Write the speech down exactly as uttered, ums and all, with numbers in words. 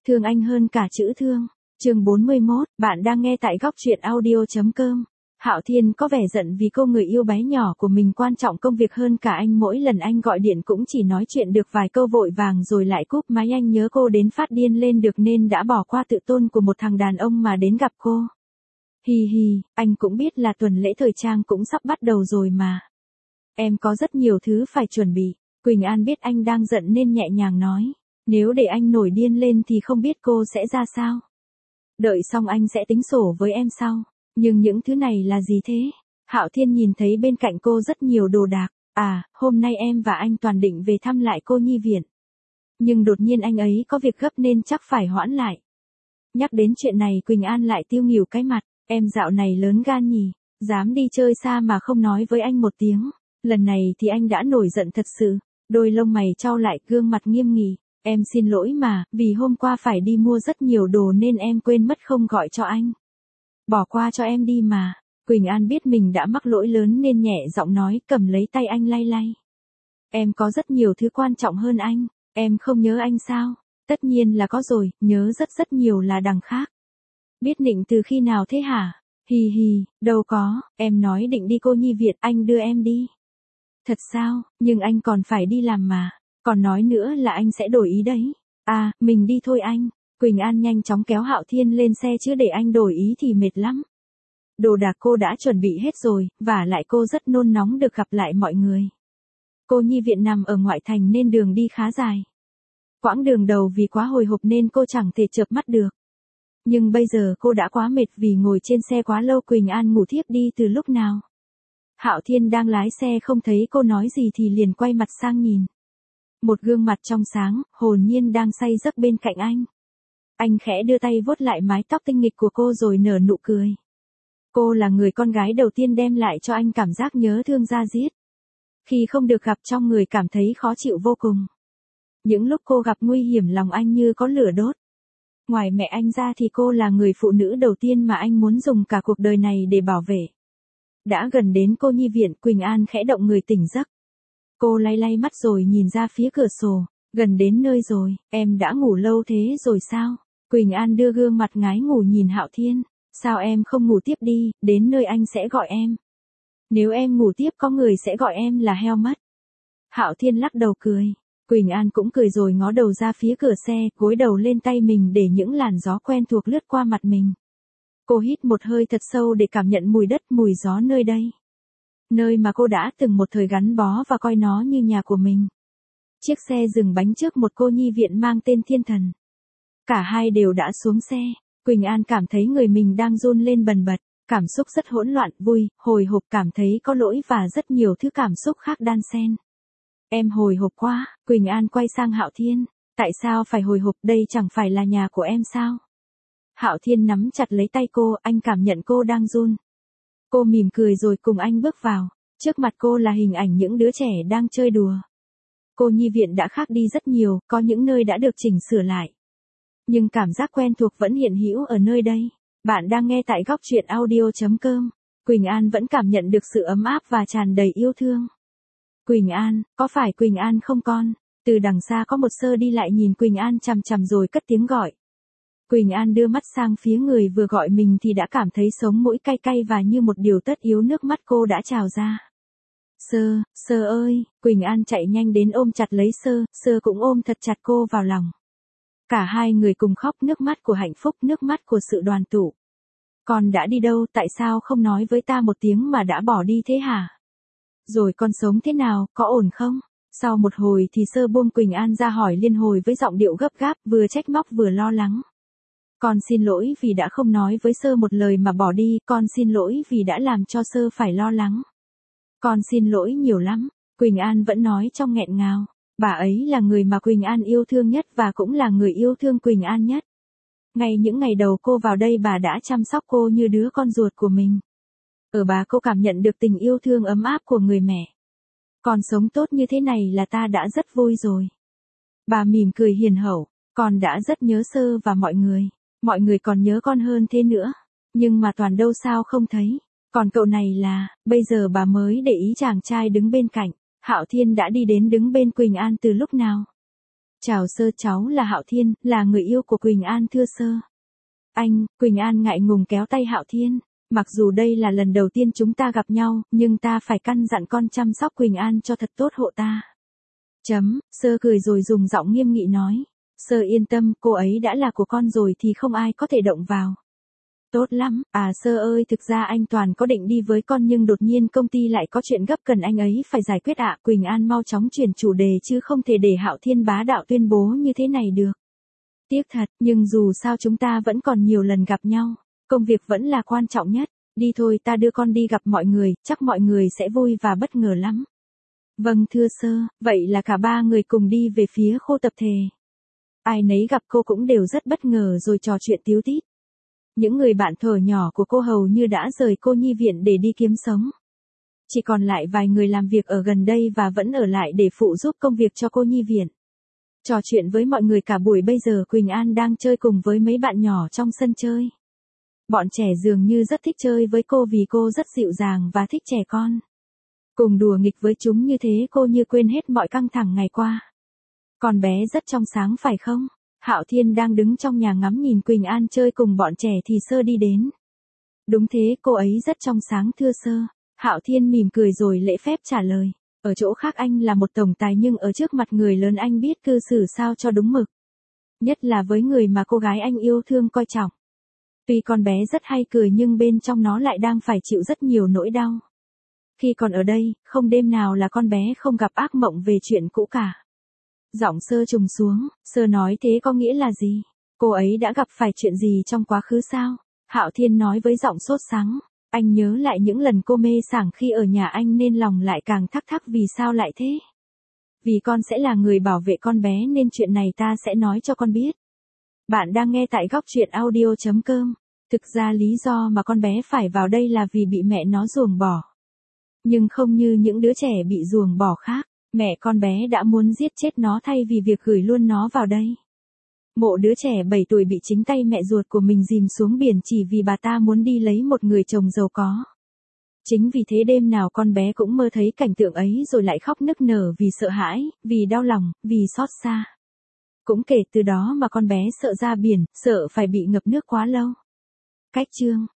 Thương anh hơn cả chữ thương. Chương bốn mươi mốt, bạn đang nghe tại góc truyện audio.com. Hạo Thiên có vẻ giận vì cô người yêu bé nhỏ của mình quan trọng công việc hơn cả anh, mỗi lần anh gọi điện cũng chỉ nói chuyện được vài câu vội vàng rồi lại cúp máy. Anh nhớ cô đến phát điên lên được nên đã bỏ qua tự tôn của một thằng đàn ông mà đến gặp cô. Hi hi, anh cũng biết là tuần lễ thời trang cũng sắp bắt đầu rồi mà. Em có rất nhiều thứ phải chuẩn bị. Quỳnh An biết anh đang giận nên nhẹ nhàng nói. Nếu để anh nổi điên lên thì không biết cô sẽ ra sao. Đợi xong anh sẽ tính sổ với em sau. Nhưng những thứ này là gì thế? Hạo Thiên nhìn thấy bên cạnh cô rất nhiều đồ đạc. À, hôm nay em và anh Toàn định về thăm lại cô nhi viện. Nhưng đột nhiên anh ấy có việc gấp nên chắc phải hoãn lại. Nhắc đến chuyện này Quỳnh An lại tiêu nghỉu cái mặt. Em dạo này lớn gan nhỉ, dám đi chơi xa mà không nói với anh một tiếng. Lần này thì anh đã nổi giận thật sự. Đôi lông mày chau lại, gương mặt nghiêm nghị. Em xin lỗi mà, vì hôm qua phải đi mua rất nhiều đồ nên em quên mất không gọi cho anh. Bỏ qua cho em đi mà. Quỳnh An biết mình đã mắc lỗi lớn nên nhẹ giọng nói, cầm lấy tay anh lay lay. Em có rất nhiều thứ quan trọng hơn anh, em không nhớ anh sao? Tất nhiên là có rồi, nhớ rất rất nhiều là đằng khác. Biết định từ khi nào thế hả? Hì hì, đâu có, em nói định đi cô nhi viện, anh đưa em đi. Thật sao, nhưng anh còn phải đi làm mà. Còn nói nữa là anh sẽ đổi ý đấy. À, mình đi thôi anh. Quỳnh An nhanh chóng kéo Hạo Thiên lên xe chứ để anh đổi ý thì mệt lắm. Đồ đạc cô đã chuẩn bị hết rồi, và lại cô rất nôn nóng được gặp lại mọi người. Cô nhi viện nằm ở ngoại thành nên đường đi khá dài. Quãng đường đầu vì quá hồi hộp nên cô chẳng thể chợp mắt được. Nhưng bây giờ cô đã quá mệt vì ngồi trên xe quá lâu. Quỳnh An ngủ thiếp đi từ lúc nào. Hạo Thiên đang lái xe không thấy cô nói gì thì liền quay mặt sang nhìn. Một gương mặt trong sáng, hồn nhiên đang say giấc bên cạnh anh. Anh khẽ đưa tay vuốt lại mái tóc tinh nghịch của cô rồi nở nụ cười. Cô là người con gái đầu tiên đem lại cho anh cảm giác nhớ thương da diết. Khi không được gặp trong người cảm thấy khó chịu vô cùng. Những lúc cô gặp nguy hiểm lòng anh như có lửa đốt. Ngoài mẹ anh ra thì cô là người phụ nữ đầu tiên mà anh muốn dùng cả cuộc đời này để bảo vệ. Đã gần đến cô nhi viện, Quỳnh An khẽ động người tỉnh giấc. Cô lay lay mắt rồi nhìn ra phía cửa sổ. Gần đến nơi rồi, em đã ngủ lâu thế rồi sao? Quỳnh An đưa gương mặt ngái ngủ nhìn Hạo Thiên. Sao em không ngủ tiếp đi, đến nơi anh sẽ gọi em. Nếu em ngủ tiếp có người sẽ gọi em là heo mất. Hạo Thiên lắc đầu cười. Quỳnh An cũng cười rồi ngó đầu ra phía cửa xe, gối đầu lên tay mình để những làn gió quen thuộc lướt qua mặt mình. Cô hít một hơi thật sâu để cảm nhận mùi đất, mùi gió nơi đây. Nơi mà cô đã từng một thời gắn bó và coi nó như nhà của mình. Chiếc xe dừng bánh trước một cô nhi viện mang tên Thiên Thần. Cả hai đều đã xuống xe. Quỳnh An cảm thấy người mình đang run lên bần bật. Cảm xúc rất hỗn loạn, vui, hồi hộp, cảm thấy có lỗi và rất nhiều thứ cảm xúc khác đan xen. Em hồi hộp quá. Quỳnh An quay sang Hạo Thiên. Tại sao phải hồi hộp, đây chẳng phải là nhà của em sao? Hạo Thiên nắm chặt lấy tay cô, anh cảm nhận cô đang run. Cô mỉm cười rồi cùng anh bước vào. Trước mặt cô là hình ảnh những đứa trẻ đang chơi đùa. Cô nhi viện đã khác đi rất nhiều, có những nơi đã được chỉnh sửa lại. Nhưng cảm giác quen thuộc vẫn hiện hữu ở nơi đây. Bạn đang nghe tại góc truyện audio.com. Quỳnh An vẫn cảm nhận được sự ấm áp và tràn đầy yêu thương. Quỳnh An, có phải Quỳnh An không con? Từ đằng xa có một Sơ đi lại nhìn Quỳnh An chằm chằm rồi cất tiếng gọi. Quỳnh An đưa mắt sang phía người vừa gọi mình thì đã cảm thấy sống mũi cay cay và như một điều tất yếu nước mắt cô đã trào ra. Sơ, Sơ ơi, Quỳnh An chạy nhanh đến ôm chặt lấy Sơ, Sơ cũng ôm thật chặt cô vào lòng. Cả hai người cùng khóc, nước mắt của hạnh phúc, nước mắt của sự đoàn tụ. Con đã đi đâu, tại sao không nói với ta một tiếng mà đã bỏ đi thế hả? Rồi con sống thế nào, có ổn không? Sau một hồi thì Sơ buông Quỳnh An ra hỏi liên hồi với giọng điệu gấp gáp, vừa trách móc vừa lo lắng. Con xin lỗi vì đã không nói với Sơ một lời mà bỏ đi, con xin lỗi vì đã làm cho Sơ phải lo lắng. Con xin lỗi nhiều lắm, Quỳnh An vẫn nói trong nghẹn ngào. Bà ấy là người mà Quỳnh An yêu thương nhất và cũng là người yêu thương Quỳnh An nhất. Ngay những ngày đầu cô vào đây bà đã chăm sóc cô như đứa con ruột của mình. Ở bà cô cảm nhận được tình yêu thương ấm áp của người mẹ. Con sống tốt như thế này là ta đã rất vui rồi. Bà mỉm cười hiền hậu, con đã rất nhớ Sơ và mọi người. Mọi người còn nhớ con hơn thế nữa. Nhưng mà Toàn đâu sao không thấy. Còn cậu này là, bây giờ bà mới để ý chàng trai đứng bên cạnh. Hạo Thiên đã đi đến đứng bên Quỳnh An từ lúc nào? Chào sơ, cháu là Hạo Thiên, là người yêu của Quỳnh An thưa sơ. Anh, Quỳnh An ngại ngùng kéo tay Hạo Thiên. Mặc dù đây là lần đầu tiên chúng ta gặp nhau, nhưng ta phải căn dặn con chăm sóc Quỳnh An cho thật tốt hộ ta. Chấm, sơ cười rồi dùng giọng nghiêm nghị nói. Sơ yên tâm, cô ấy đã là của con rồi thì không ai có thể động vào. Tốt lắm, à sơ ơi, thực ra anh Toàn có định đi với con nhưng đột nhiên công ty lại có chuyện gấp cần anh ấy phải giải quyết ạ. Quỳnh An mau chóng chuyển chủ đề chứ không thể để Hạo Thiên bá đạo tuyên bố như thế này được. Tiếc thật, nhưng dù sao chúng ta vẫn còn nhiều lần gặp nhau. Công việc vẫn là quan trọng nhất. Đi thôi, ta đưa con đi gặp mọi người, chắc mọi người sẽ vui và bất ngờ lắm. Vâng thưa sơ, vậy là cả ba người cùng đi về phía khu tập thể. Ai nấy gặp cô cũng đều rất bất ngờ rồi trò chuyện tíu tít. Những người bạn thuở nhỏ của cô hầu như đã rời cô nhi viện để đi kiếm sống. Chỉ còn lại vài người làm việc ở gần đây và vẫn ở lại để phụ giúp công việc cho cô nhi viện. Trò chuyện với mọi người cả buổi bây giờ Quỳnh An đang chơi cùng với mấy bạn nhỏ trong sân chơi. Bọn trẻ dường như rất thích chơi với cô vì cô rất dịu dàng và thích trẻ con. Cùng đùa nghịch với chúng như thế cô như quên hết mọi căng thẳng ngày qua. Con bé rất trong sáng phải không? Hạo Thiên đang đứng trong nhà ngắm nhìn Quỳnh An chơi cùng bọn trẻ thì sơ đi đến. Đúng thế, cô ấy rất trong sáng thưa sơ. Hạo Thiên mỉm cười rồi lễ phép trả lời. Ở chỗ khác anh là một tổng tài nhưng ở trước mặt người lớn anh biết cư xử sao cho đúng mực. Nhất là với người mà cô gái anh yêu thương coi trọng. Tuy con bé rất hay cười nhưng bên trong nó lại đang phải chịu rất nhiều nỗi đau. Khi còn ở đây, không đêm nào là con bé không gặp ác mộng về chuyện cũ cả. Giọng sơ trùng xuống, sơ nói thế có nghĩa là gì? Cô ấy đã gặp phải chuyện gì trong quá khứ sao? Hạo Thiên nói với giọng sốt sắng. Anh nhớ lại những lần cô mê sảng khi ở nhà anh nên lòng lại càng thắc thắc vì sao lại thế. Vì con sẽ là người bảo vệ con bé nên chuyện này ta sẽ nói cho con biết. Bạn đang nghe tại góc truyện audio chấm com. Thực ra lý do mà con bé phải vào đây là vì bị mẹ nó ruồng bỏ. Nhưng không như những đứa trẻ bị ruồng bỏ khác, mẹ con bé đã muốn giết chết nó thay vì việc gửi luôn nó vào đây. Mộ đứa trẻ bảy tuổi bị chính tay mẹ ruột của mình dìm xuống biển chỉ vì bà ta muốn đi lấy một người chồng giàu có. Chính vì thế đêm nào con bé cũng mơ thấy cảnh tượng ấy rồi lại khóc nức nở vì sợ hãi, vì đau lòng, vì xót xa. Cũng kể từ đó mà con bé sợ ra biển, sợ phải bị ngập nước quá lâu. Cách chương